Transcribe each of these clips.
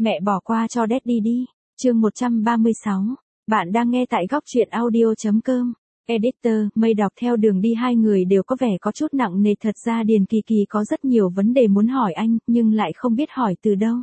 Mẹ bỏ qua cho Daddy đi. Chương 136. Bạn đang nghe tại góc truyện audio.com. Editor, mây đọc theo đường đi hai người đều có vẻ có chút nặng nề, thật ra Điền Kỳ Kỳ có rất nhiều vấn đề muốn hỏi anh, nhưng lại không biết hỏi từ đâu.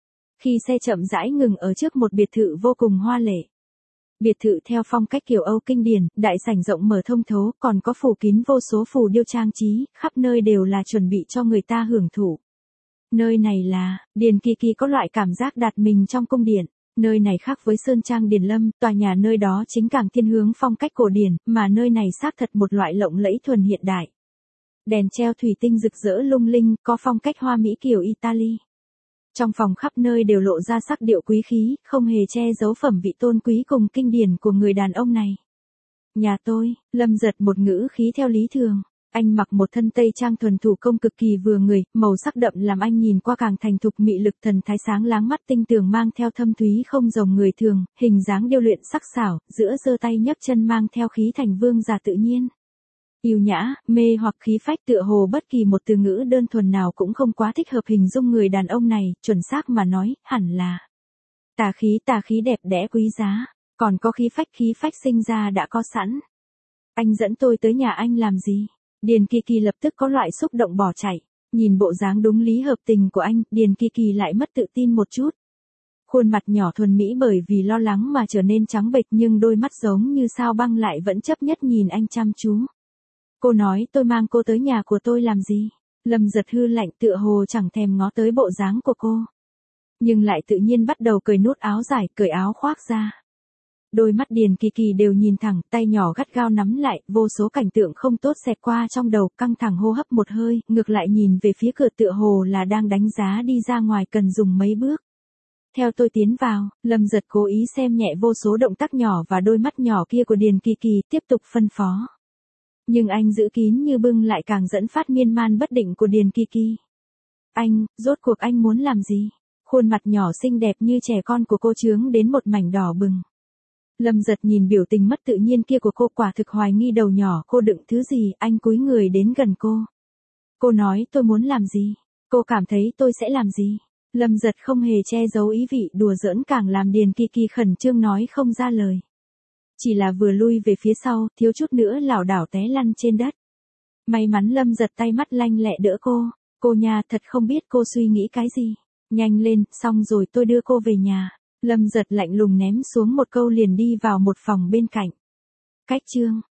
Khi xe chậm rãi ngừng ở trước một biệt thự vô cùng hoa lệ. Biệt thự theo phong cách kiểu Âu kinh điển, đại sảnh rộng mở thông thấu, còn có phủ kín vô số phù điêu trang trí, khắp nơi đều là chuẩn bị cho người ta hưởng thụ. Nơi này là, Điền Kỳ Kỳ có loại cảm giác đặt mình trong cung điện. Nơi này khác với Sơn Trang Điền Lâm, tòa nhà nơi đó chính càng thiên hướng phong cách cổ điển, mà nơi này xác thật một loại lộng lẫy thuần hiện đại. Đèn treo thủy tinh rực rỡ lung linh, có phong cách hoa mỹ kiểu Italy. Trong phòng khắp nơi đều lộ ra sắc điệu quý khí, không hề che giấu phẩm vị tôn quý cùng kinh điển của người đàn ông này. Nhà tôi, Lâm giật một ngữ khí theo lý thường. Anh mặc một thân tây trang thuần thủ công cực kỳ vừa người, màu sắc đậm làm anh nhìn qua càng thành thục, mị lực thần thái sáng láng, mắt tinh tường mang theo thâm thúy không giống người thường, hình dáng điêu luyện sắc sảo, giữa giơ tay nhấc chân mang theo khí thành vương giả tự nhiên. Yêu nhã, mê hoặc khí phách, tựa hồ bất kỳ một từ ngữ đơn thuần nào cũng không quá thích hợp hình dung người đàn ông này, chuẩn xác mà nói, hẳn là tà khí đẹp đẽ quý giá, còn có khí phách sinh ra đã có sẵn. Anh dẫn tôi tới nhà anh làm gì? Điền Kỳ Kỳ lập tức có loại xúc động bỏ chạy, nhìn bộ dáng đúng lý hợp tình của anh, Điền Kỳ Kỳ lại mất tự tin một chút. Khuôn mặt nhỏ thuần mỹ bởi vì lo lắng mà trở nên trắng bệch, nhưng đôi mắt giống như sao băng lại vẫn chấp nhất nhìn anh chăm chú. Cô nói tôi mang cô tới nhà của tôi làm gì? Lâm giật hư lạnh, tựa hồ chẳng thèm ngó tới bộ dáng của cô. Nhưng lại tự nhiên bắt đầu cởi nút áo dài, cởi áo khoác ra. Đôi mắt Điền Kỳ Kỳ đều nhìn thẳng, tay nhỏ gắt gao nắm lại, vô số cảnh tượng không tốt xẹt qua trong đầu, căng thẳng hô hấp một hơi, ngược lại nhìn về phía cửa, tựa hồ là đang đánh giá đi ra ngoài cần dùng mấy bước. Theo tôi tiến vào, Lâm giật cố ý xem nhẹ vô số động tác nhỏ và đôi mắt nhỏ kia của Điền Kỳ Kỳ, tiếp tục phân phó. Nhưng anh giữ kín như bưng lại càng dẫn phát miên man bất định của Điền Kỳ Kỳ. Anh, rốt cuộc anh muốn làm gì? Khuôn mặt nhỏ xinh đẹp như trẻ con của cô chướng đến một mảnh đỏ bừng. Lâm giật nhìn biểu tình mất tự nhiên kia của cô, quả thực hoài nghi đầu nhỏ cô đựng thứ gì, anh cúi người đến gần cô. Cô nói tôi muốn làm gì? Cô cảm thấy tôi sẽ làm gì? Lâm giật không hề che giấu ý vị đùa giỡn, càng làm Điền Kỳ Kỳ khẩn trương nói không ra lời. Chỉ là vừa lui về phía sau, thiếu chút nữa lảo đảo té lăn trên đất. May mắn Lâm giật tay mắt lanh lẹ đỡ cô. Cô nhà thật không biết cô suy nghĩ cái gì. Nhanh lên, xong rồi tôi đưa cô về nhà. Lâm giật lạnh lùng ném xuống một câu liền đi vào một phòng bên cạnh. Cách chương.